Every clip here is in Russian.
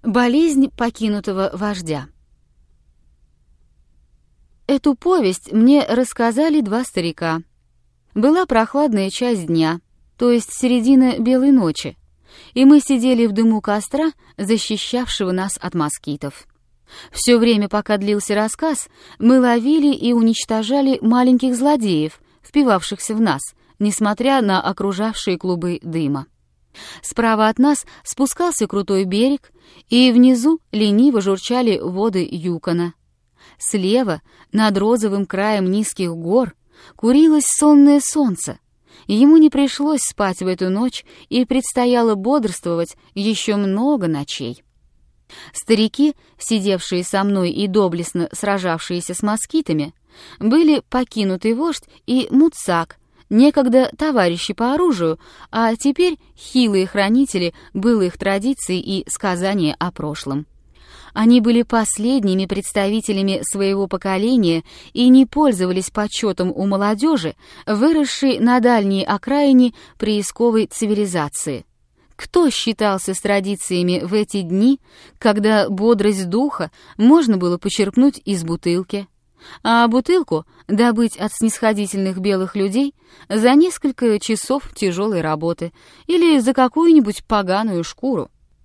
Болезнь покинутого вождя. Эту повесть мне рассказали два старика. Была прохладная часть дня, то есть середина белой ночи, и мы сидели в дыму костра, защищавшего нас от москитов. Все время, пока длился рассказ, мы ловили и уничтожали маленьких злодеев, впивавшихся в нас, несмотря на окружавшие клубы дыма. Справа от нас спускался крутой берег, и внизу лениво журчали воды Юкона. Слева, над розовым краем низких гор, курилось сонное солнце. Ему не пришлось спать в эту ночь, и предстояло бодрствовать еще много ночей. Старики, сидевшие со мной и доблестно сражавшиеся с москитами, были покинутый вождь и Муцак, некогда товарищи по оружию, а теперь хилые хранители былых традиций и сказания о прошлом. Они были последними представителями своего поколения и не пользовались почетом у молодежи, выросшей на дальней окраине приисковой цивилизации. Кто считался с традициями в эти дни, когда бодрость духа можно было почерпнуть из бутылки, а бутылку добыть от снисходительных белых людей за несколько часов тяжелой работы или за какую-нибудь поганую шкуру?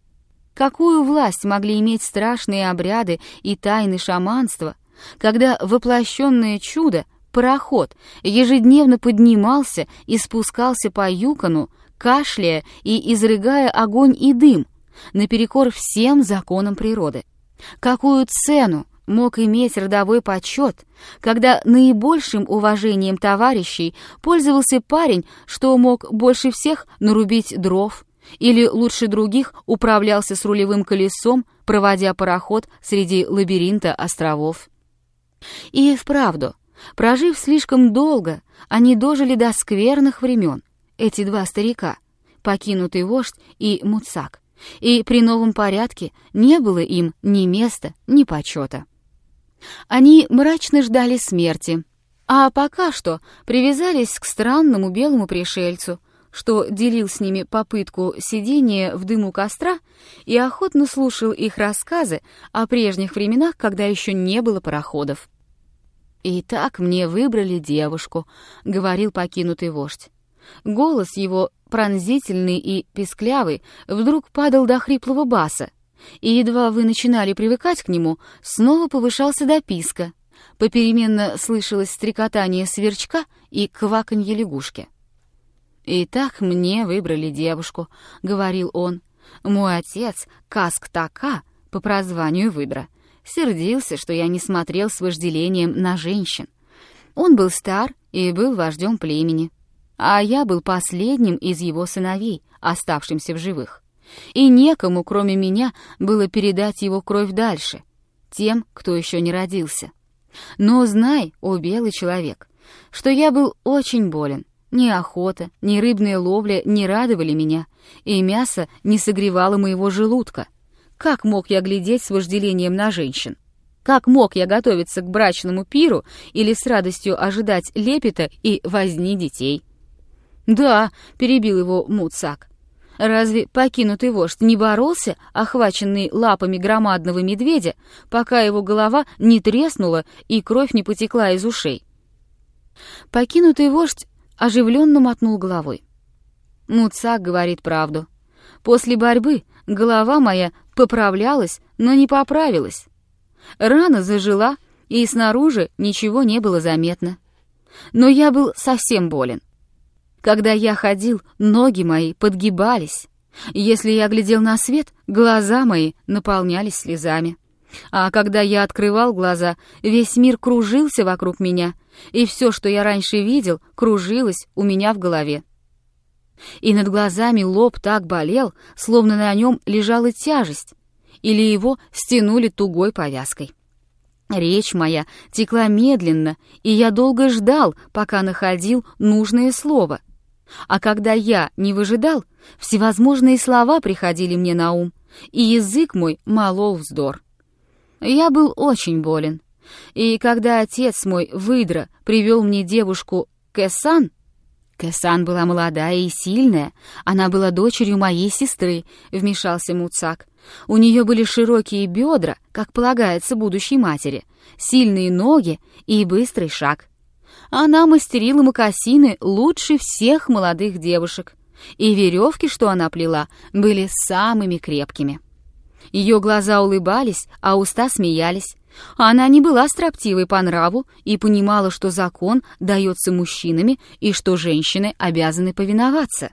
Какую власть могли иметь страшные обряды и тайны шаманства, когда воплощенное чудо, пароход, ежедневно поднимался и спускался по Юкону, кашляя и изрыгая огонь и дым, наперекор всем законам природы? Какую цену мог иметь родовой почет, когда наибольшим уважением товарищей пользовался парень, что мог больше всех нарубить дров, или лучше других управлялся с рулевым колесом, проводя пароход среди лабиринта островов? И вправду, прожив слишком долго, они дожили до скверных времен, эти два старика, покинутый вождь и Муцак, и при новом порядке не было им ни места, ни почета. Они мрачно ждали смерти, а пока что привязались к странному белому пришельцу, что делил с ними попытку сидения в дыму костра и охотно слушал их рассказы о прежних временах, когда еще не было пароходов. «И так мне выбрали девушку», — говорил покинутый вождь. Голос его, пронзительный и песклявый, вдруг падал до хриплого баса, и едва вы начинали привыкать к нему, снова повышался до писка. Попеременно слышалось стрекотание сверчка и кваканье лягушки. «И так мне выбрали девушку», — говорил он. «Мой отец, Каск-Така, по прозванию Выдра, сердился, что я не смотрел с вожделением на женщин. Он был стар и был вождем племени, а я был последним из его сыновей, оставшимся в живых. И некому, кроме меня, было передать его кровь дальше, тем, кто еще не родился. Но знай, о белый человек, что я был очень болен. Ни охота, ни рыбная ловля не радовали меня, и мясо не согревало моего желудка. Как мог я глядеть с вожделением на женщин? Как мог я готовиться к брачному пиру или с радостью ожидать лепета и возни детей?» «Да», — перебил его Муцак, — «разве покинутый вождь не боролся, охваченный лапами громадного медведя, пока его голова не треснула и кровь не потекла из ушей?» Покинутый вождь оживленно мотнул головой. «Муцак говорит правду. После борьбы голова моя поправлялась, но не поправилась. Рана зажила, и снаружи ничего не было заметно. Но я был совсем болен. Когда я ходил, ноги мои подгибались. Если я глядел на свет, глаза мои наполнялись слезами. А когда я открывал глаза, весь мир кружился вокруг меня, и все, что я раньше видел, кружилось у меня в голове. И над глазами лоб так болел, словно на нем лежала тяжесть, или его стянули тугой повязкой. Речь моя текла медленно, и я долго ждал, пока находил нужное слово. А когда я не выжидал, всевозможные слова приходили мне на ум, и язык мой молол вздор. Я был очень болен, и когда отец мой, Выдра, привел мне девушку Кэсан, Кэсан была молодая и сильная, она была дочерью моей сестры, вмешался Муцак. У нее были широкие бедра, как полагается будущей матери, сильные ноги и быстрый шаг. Она мастерила мокасины лучше всех молодых девушек, и веревки, что она плела, были самыми крепкими. Ее глаза улыбались, а уста смеялись. Она не была строптивой по нраву и понимала, что закон дается мужчинами и что женщины обязаны повиноваться.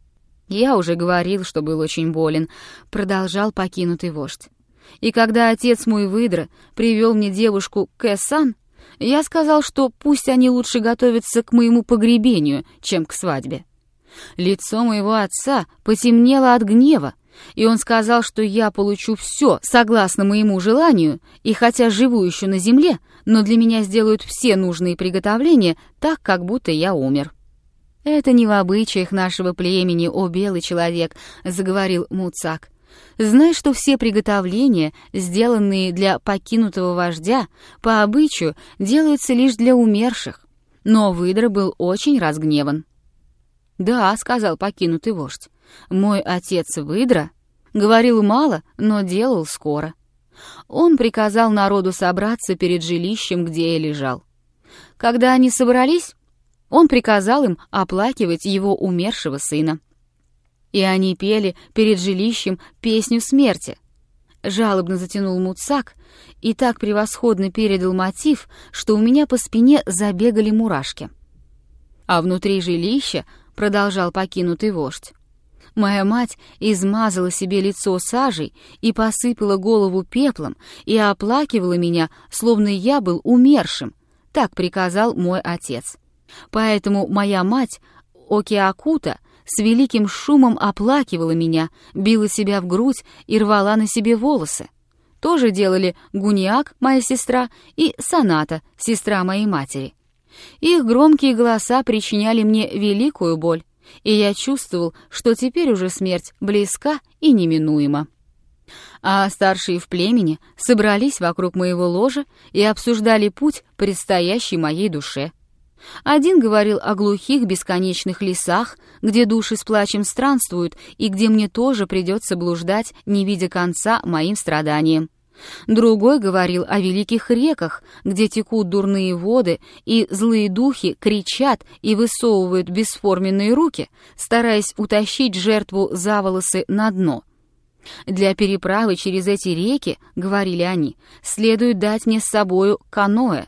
«Я уже говорил, что был очень болен», — продолжал покинутый вождь. «И когда отец мой выдра привел мне девушку Кэсан, я сказал, что пусть они лучше готовятся к моему погребению, чем к свадьбе. Лицо моего отца потемнело от гнева, и он сказал, что я получу все согласно моему желанию, и хотя живу еще на земле, но для меня сделают все нужные приготовления так, как будто я умер». «Это не в обычаях нашего племени, о белый человек», — заговорил Муцак. «Знай, что все приготовления, сделанные для покинутого вождя, по обычаю делаются лишь для умерших». Но выдра был очень разгневан. «Да», — сказал покинутый вождь, — «мой отец выдра говорил мало, но делал скоро. Он приказал народу собраться перед жилищем, где я лежал. Когда они собрались, он приказал им оплакивать его умершего сына. И они пели перед жилищем песню смерти». Жалобно затянул Муцак и так превосходно передал мотив, что у меня по спине забегали мурашки. А внутри жилища, продолжал покинутый вождь, моя мать измазала себе лицо сажей и посыпала голову пеплом и оплакивала меня, словно я был умершим, так приказал мой отец. Поэтому моя мать, Океакута, с великим шумом оплакивала меня, била себя в грудь и рвала на себе волосы. Тоже делали Гуниак, моя сестра, и Саната, сестра моей матери. Их громкие голоса причиняли мне великую боль, и я чувствовал, что теперь уже смерть близка и неминуема. А старшие в племени собрались вокруг моего ложа и обсуждали путь, предстоящий моей душе. Один говорил о глухих бесконечных лесах, где души с плачем странствуют, и где мне тоже придется блуждать, не видя конца моим страданиям. Другой говорил о великих реках, где текут дурные воды, и злые духи кричат и высовывают бесформенные руки, стараясь утащить жертву за волосы на дно. «Для переправы через эти реки, — говорили они, — следует дать мне с собою каноэ».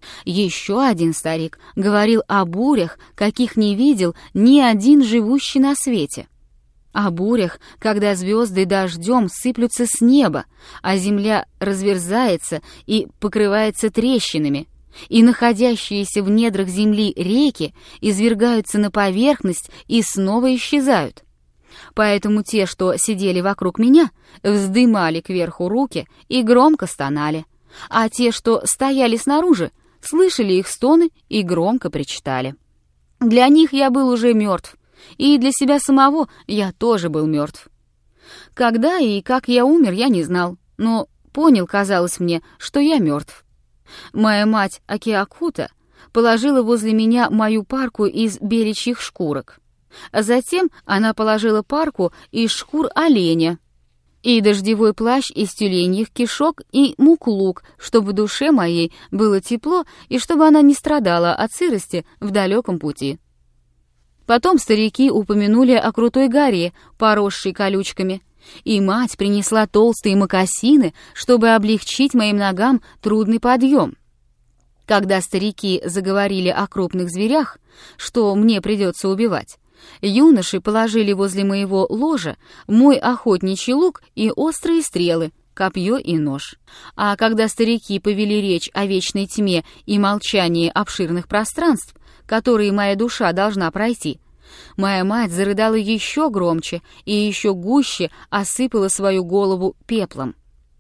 Еще один старик говорил о бурях, каких не видел ни один живущий на свете. О бурях, когда звезды дождем сыплются с неба, а земля разверзается и покрывается трещинами, и находящиеся в недрах земли реки извергаются на поверхность и снова исчезают. Поэтому те, что сидели вокруг меня, вздымали кверху руки и громко стонали, а те, что стояли снаружи, слышали их стоны и громко причитали. Для них я был уже мертв, и для себя самого я тоже был мертв. Когда и как я умер, я не знал, но понял, казалось мне, что я мертв. Моя мать Океакута положила возле меня мою парку из беличьих шкурок, а затем она положила парку из шкур оленя, и дождевой плащ из тюленьих кишок и муклук, чтобы душе моей было тепло и чтобы она не страдала от сырости в далеком пути. Потом старики упомянули о крутой горе, поросшей колючками, и мать принесла толстые мокасины, чтобы облегчить моим ногам трудный подъем. Когда старики заговорили о крупных зверях, что мне придется убивать, юноши положили возле моего ложа мой охотничий лук и острые стрелы, копье и нож. А когда старики повели речь о вечной тьме и молчании обширных пространств, которые моя душа должна пройти, моя мать зарыдала еще громче и еще гуще осыпала свою голову пеплом.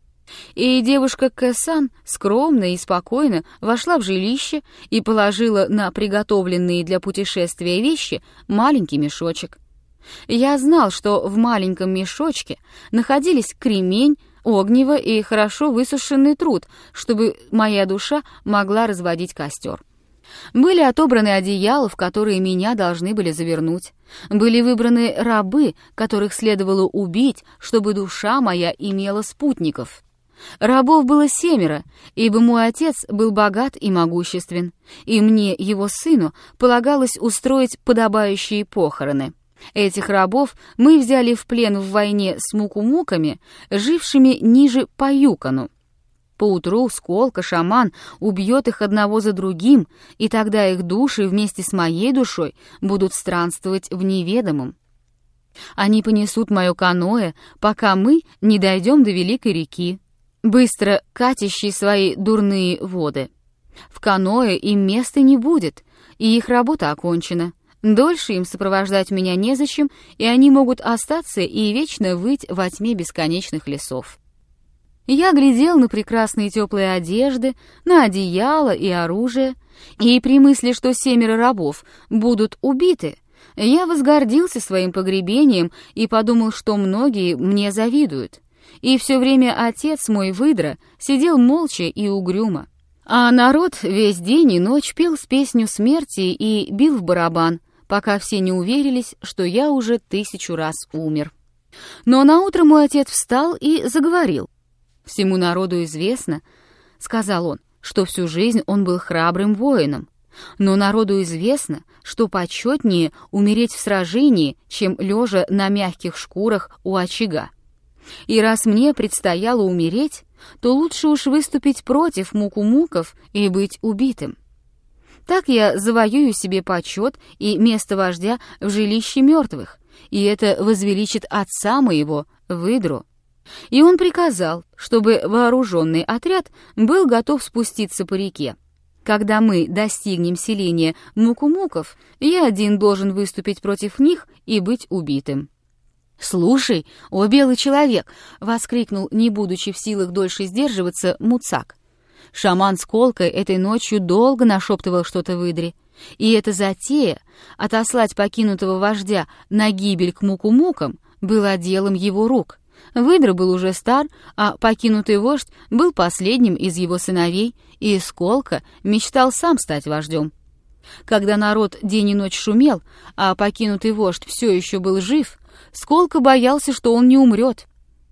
И девушка Кэсан скромно и спокойно вошла в жилище и положила на приготовленные для путешествия вещи маленький мешочек. Я знал, что в маленьком мешочке находились кремень, огниво и хорошо высушенный труд, чтобы моя душа могла разводить костер. Были отобраны одеяла, в которые меня должны были завернуть. Были выбраны рабы, которых следовало убить, чтобы душа моя имела спутников. Рабов было 7, ибо мой отец был богат и могуществен, и мне, его сыну, полагалось устроить подобающие похороны. Этих рабов мы взяли в плен в войне с мукумуками, жившими ниже по Юкону. Поутру Сколка, шаман, убьет их одного за другим, и тогда их души вместе с моей душой будут странствовать в неведомом. Они понесут мое каноэ, пока мы не дойдем до великой реки, быстро катящей свои дурные воды. В каноэ им места не будет, и их работа окончена. Дольше им сопровождать меня незачем, и они могут остаться и вечно выть во тьме бесконечных лесов. Я глядел на прекрасные теплые одежды, на одеяло и оружие, и при мысли, что 7 рабов будут убиты, я возгордился своим погребением и подумал, что многие мне завидуют. И все время отец мой, выдра, сидел молча и угрюмо. А народ весь день и ночь пел с песню смерти и бил в барабан, пока все не уверились, что я уже 1000 раз умер. Но наутро мой отец встал и заговорил. «Всему народу известно, — сказал он, — что всю жизнь он был храбрым воином. Но народу известно, что почетнее умереть в сражении, чем лежа на мягких шкурах у очага. И раз мне предстояло умереть, то лучше уж выступить против мукумуков и быть убитым. Так я завоюю себе почет и место вождя в жилище мертвых, и это возвеличит отца моего, выдру». И он приказал, чтобы вооруженный отряд был готов спуститься по реке. Когда мы достигнем селения мукумуков, я один должен выступить против них и быть убитым. «Слушай, о белый человек!» — воскликнул, не будучи в силах дольше сдерживаться, Муцак. Шаман Сколка этой ночью долго нашептывал что-то выдре, и эта затея — отослать покинутого вождя на гибель к мукумукам — была делом его рук. Выдра был уже стар, а покинутый вождь был последним из его сыновей, и Сколка мечтал сам стать вождем. Когда народ день и ночь шумел, а покинутый вождь все еще был жив, Сколка боялся, что он не умрет.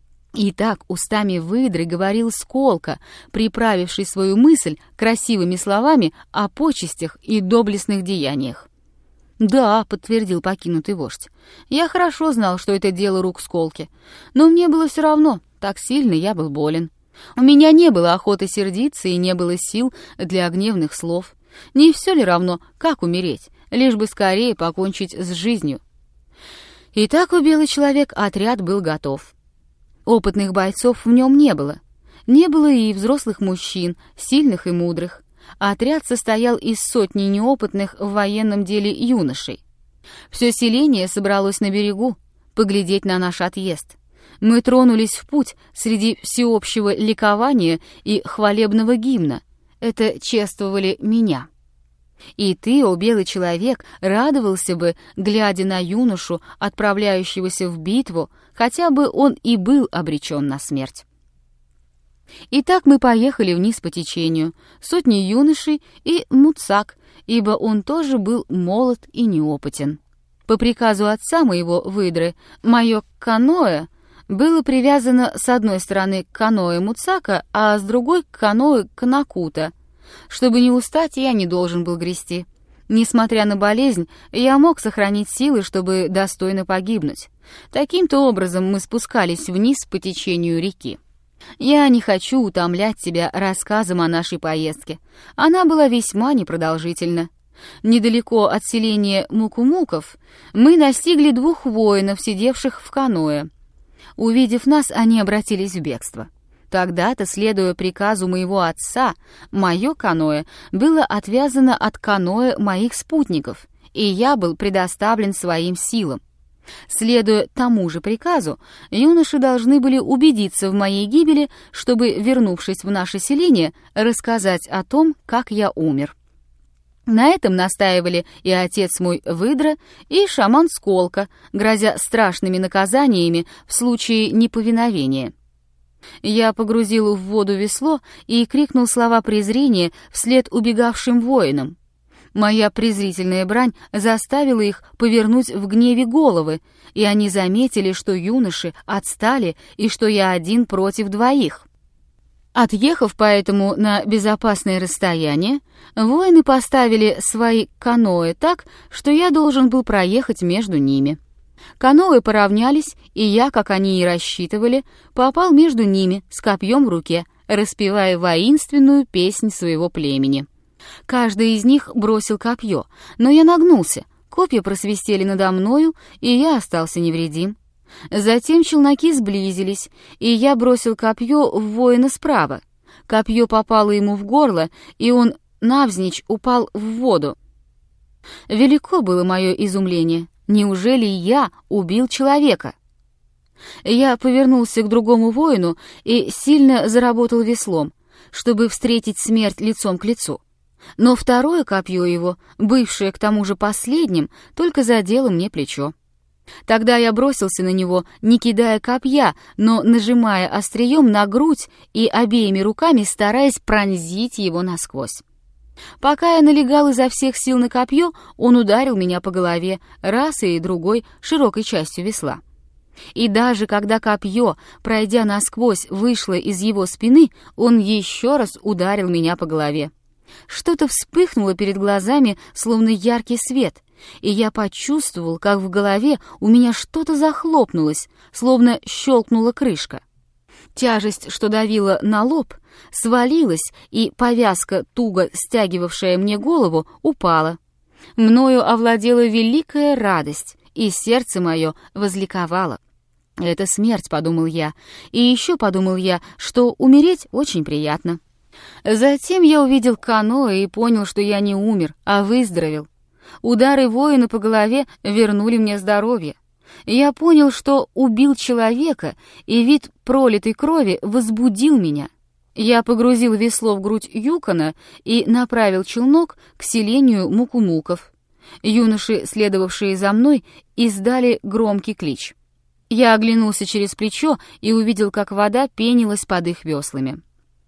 И так устами выдры говорил Сколка, приправивший свою мысль красивыми словами о почестях и доблестных деяниях. «Да», — подтвердил покинутый вождь, — «я хорошо знал, что это дело рук Сколки, но мне было все равно, так сильно я был болен. У меня не было охоты сердиться и не было сил для гневных слов. Не все ли равно, как умереть, лишь бы скорее покончить с жизнью?» Итак, у белый человек отряд был готов. Опытных бойцов в нем не было. Не было и взрослых мужчин, сильных и мудрых. Отряд состоял из сотни неопытных в военном деле юношей. Все селение собралось на берегу, поглядеть на наш отъезд. Мы тронулись в путь среди всеобщего ликования и хвалебного гимна. Это чествовали меня. И ты, о белый человек, радовался бы, глядя на юношу, отправляющегося в битву, хотя бы он и был обречен на смерть. Итак, мы поехали вниз по течению, сотни юношей и Муцак, ибо он тоже был молод и неопытен. По приказу отца моего, выдры, мое каноэ было привязано с одной стороны к каноэ Муцака, а с другой к каноэ Канакута. Чтобы не устать, я не должен был грести. Несмотря на болезнь, я мог сохранить силы, чтобы достойно погибнуть. Таким-то образом мы спускались вниз по течению реки. Я не хочу утомлять тебя рассказом о нашей поездке. Она была весьма непродолжительна. Недалеко от селения Мукумуков мы настигли 2 воинов, сидевших в каноэ. Увидев нас, они обратились в бегство. Тогда-то, следуя приказу моего отца, мое каноэ было отвязано от каноэ моих спутников, и я был предоставлен своим силам. Следуя тому же приказу, юноши должны были убедиться в моей гибели, чтобы, вернувшись в наше селение, рассказать о том, как я умер. На этом настаивали и отец мой Выдра, и шаман Сколка, грозя страшными наказаниями в случае неповиновения. Я погрузил в воду весло и крикнул слова презрения вслед убегавшим воинам. Моя презрительная брань заставила их повернуть в гневе головы, и они заметили, что юноши отстали и что я один против двоих. Отъехав поэтому на безопасное расстояние, воины поставили свои каноэ так, что я должен был проехать между ними. Каноэ поравнялись, и я, как они и рассчитывали, попал между ними с копьем в руке, распевая воинственную песнь своего племени. Каждый из них бросил копье, но я нагнулся, копья просвистели надо мною, и я остался невредим. Затем челноки сблизились, и я бросил копье в воина справа. Копье попало ему в горло, и он навзничь упал в воду. Велико было мое изумление. Неужели я убил человека? Я повернулся к другому воину и сильно заработал веслом, чтобы встретить смерть лицом к лицу. Но второе копье его, бывшее к тому же последним, только задело мне плечо. Тогда я бросился на него, не кидая копья, но нажимая острием на грудь и обеими руками стараясь пронзить его насквозь. Пока я налегал изо всех сил на копье, он ударил меня по голове раз и другой широкой частью весла. И даже когда копье, пройдя насквозь, вышло из его спины, он еще раз ударил меня по голове. Что-то вспыхнуло перед глазами, словно яркий свет, и я почувствовал, как в голове у меня что-то захлопнулось, словно щелкнула крышка. Тяжесть, что давила на лоб, свалилась, и повязка, туго стягивавшая мне голову, упала. Мною овладела великая радость, и сердце мое возликовало. «Это смерть», — подумал я, и еще подумал я, что умереть очень приятно. Затем я увидел каноэ и понял, что я не умер, а выздоровел. Удары воина по голове вернули мне здоровье. Я понял, что убил человека, и вид пролитой крови возбудил меня. Я погрузил весло в грудь Юкона и направил челнок к селению Мукумуков. Юноши, следовавшие за мной, издали громкий клич. Я оглянулся через плечо и увидел, как вода пенилась под их веслами.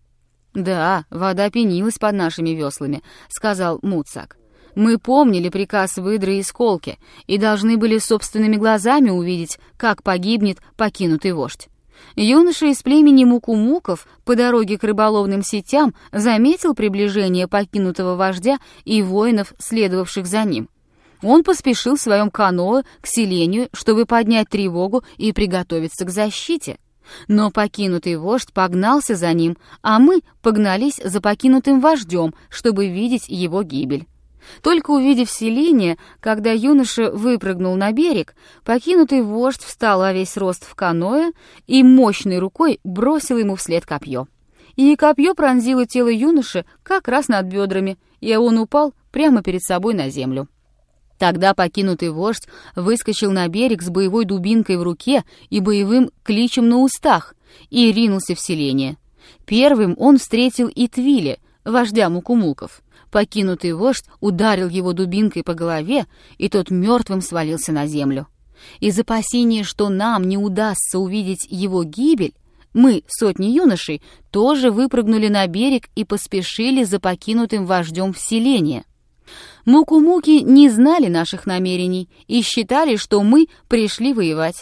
«Да, вода пенилась под нашими веслами», — сказал Муцак. «Мы помнили приказ выдры и сколки и должны были собственными глазами увидеть, как погибнет покинутый вождь. Юноша из племени Мукумуков по дороге к рыболовным сетям заметил приближение покинутого вождя и воинов, следовавших за ним. Он поспешил в своем каноэ к селению, чтобы поднять тревогу и приготовиться к защите. Но покинутый вождь погнался за ним, а мы погнались за покинутым вождем, чтобы видеть его гибель. Только увидев селение, когда юноша выпрыгнул на берег, покинутый вождь встал во весь рост в каноэ и мощной рукой бросил ему вслед копье. И копье пронзило тело юноши как раз над бедрами, и он упал прямо перед собой на землю. Тогда покинутый вождь выскочил на берег с боевой дубинкой в руке и боевым кличем на устах и ринулся в селение. Первым он встретил Итвили, вождя Мукумуков. Покинутый вождь ударил его дубинкой по голове, и тот мертвым свалился на землю. Из опасения, что нам не удастся увидеть его гибель, мы, сотни юношей, тоже выпрыгнули на берег и поспешили за покинутым вождем в селение. Мукумуки не знали наших намерений и считали, что мы пришли воевать.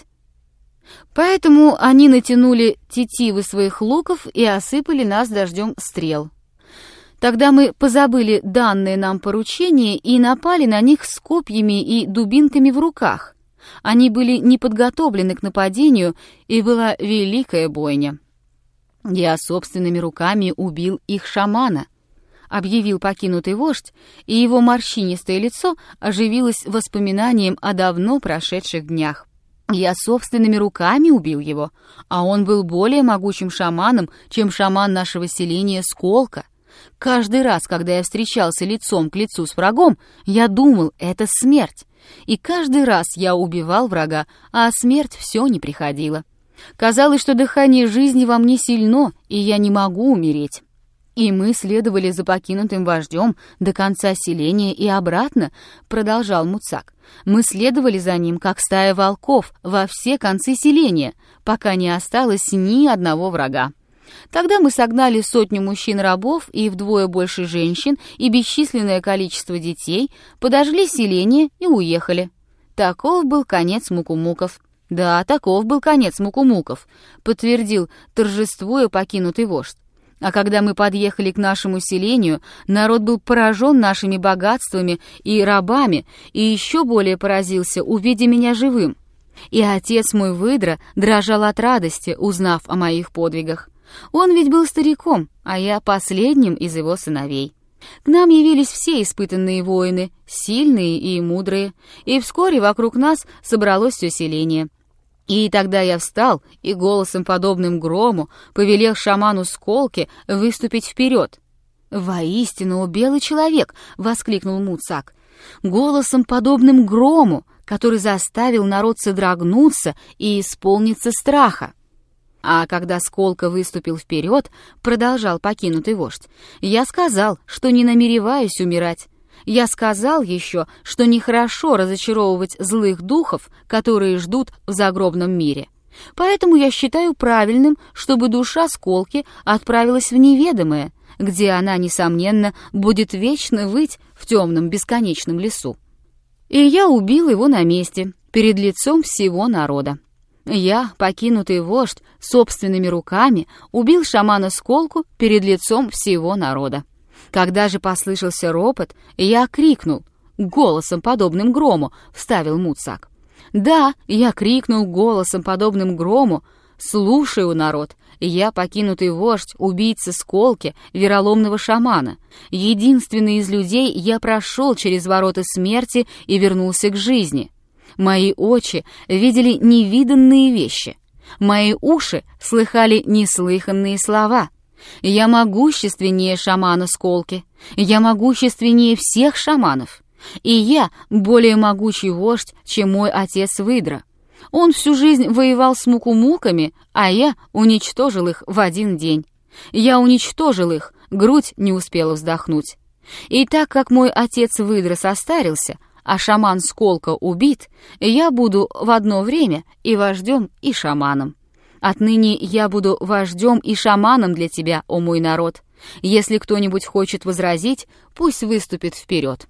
Поэтому они натянули тетивы своих луков и осыпали нас дождем стрел. Тогда мы позабыли данное нам поручение и напали на них с копьями и дубинками в руках. Они были не подготовлены к нападению, и была великая бойня. Я собственными руками убил их шамана, объявил покинутый вождь, и его морщинистое лицо оживилось воспоминанием о давно прошедших днях. Я собственными руками убил его, а он был более могучим шаманом, чем шаман нашего селения Сколка. Каждый раз, когда я встречался лицом к лицу с врагом, я думал, это смерть. И каждый раз я убивал врага, а смерть все не приходила. Казалось, что дыхание жизни во мне сильно, и я не могу умереть. И мы следовали за покинутым вождем до конца селения и обратно, продолжал Муцак. Мы следовали за ним, как стая волков, во все концы селения, пока не осталось ни одного врага. Тогда мы согнали 100 мужчин-рабов и вдвое больше женщин и бесчисленное количество детей, подожгли селение и уехали. Таков был конец мукумуков. Да, таков был конец мукумуков, подтвердил, торжествуя покинутый вождь. А когда мы подъехали к нашему селению, народ был поражен нашими богатствами и рабами, и еще более поразился, увидя меня живым. И отец мой выдра дрожал от радости, узнав о моих подвигах. Он ведь был стариком, а я последним из его сыновей. К нам явились все испытанные воины, сильные и мудрые, и вскоре вокруг нас собралось все селение. И тогда я встал и голосом, подобным грому, повелел шаману Сколке выступить вперед. «Воистину, белый человек!» — воскликнул Муцак. «Голосом, подобным грому, который заставил народ содрогнуться и исполниться страха». А когда Сколка выступил вперед, продолжал покинутый вождь, я сказал, что не намереваюсь умирать. Я сказал еще, что нехорошо разочаровывать злых духов, которые ждут в загробном мире. Поэтому я считаю правильным, чтобы душа Сколки отправилась в неведомое, где она, несомненно, будет вечно выть в темном бесконечном лесу. И я убил его на месте, перед лицом всего народа. Я, покинутый вождь, собственными руками убил шамана Сколку перед лицом всего народа. Когда же послышался ропот, я крикнул, голосом, подобным грому, вставил Муцак. Да, я крикнул голосом, подобным грому, слушаю, народ, я, покинутый вождь, убийца Сколки, вероломного шамана. Единственный из людей, я прошел через ворота смерти и вернулся к жизни. Мои очи видели невиданные вещи. Мои уши слыхали неслыханные слова. Я могущественнее шамана Сколки. Я могущественнее всех шаманов. И я более могучий вождь, чем мой отец Выдра. Он всю жизнь воевал с мукумуками, а я уничтожил их в один день. Я уничтожил их, грудь не успела вздохнуть. И так как мой отец Выдра состарился, а шаман Сколка убит, я буду в одно время и вождем, и шаманом. Отныне я буду вождем и шаманом для тебя, о мой народ. Если кто-нибудь хочет возразить, пусть выступит вперед».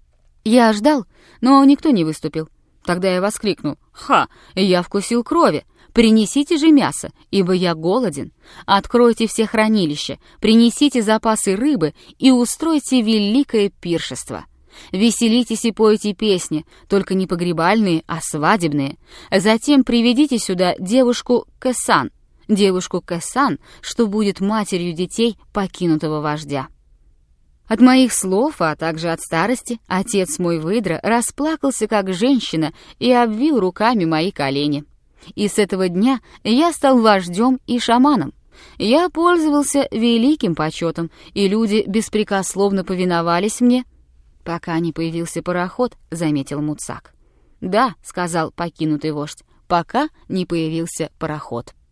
Я ждал, но никто не выступил. Тогда я воскликнул: «Ха, я вкусил крови! Принесите же мясо, ибо я голоден. Откройте все хранилища, принесите запасы рыбы и устройте великое пиршество. Веселитесь и пойте песни, только не погребальные, а свадебные. Затем приведите сюда девушку Кэсан, что будет матерью детей покинутого вождя». От моих слов, а также от старости, отец мой Выдра расплакался как женщина и обвил руками мои колени. И с этого дня я стал вождем и шаманом. Я пользовался великим почетом, и люди беспрекословно повиновались мне, пока не появился пароход, заметил Муцак. «Да», — сказал покинутый вождь, — «пока не появился пароход».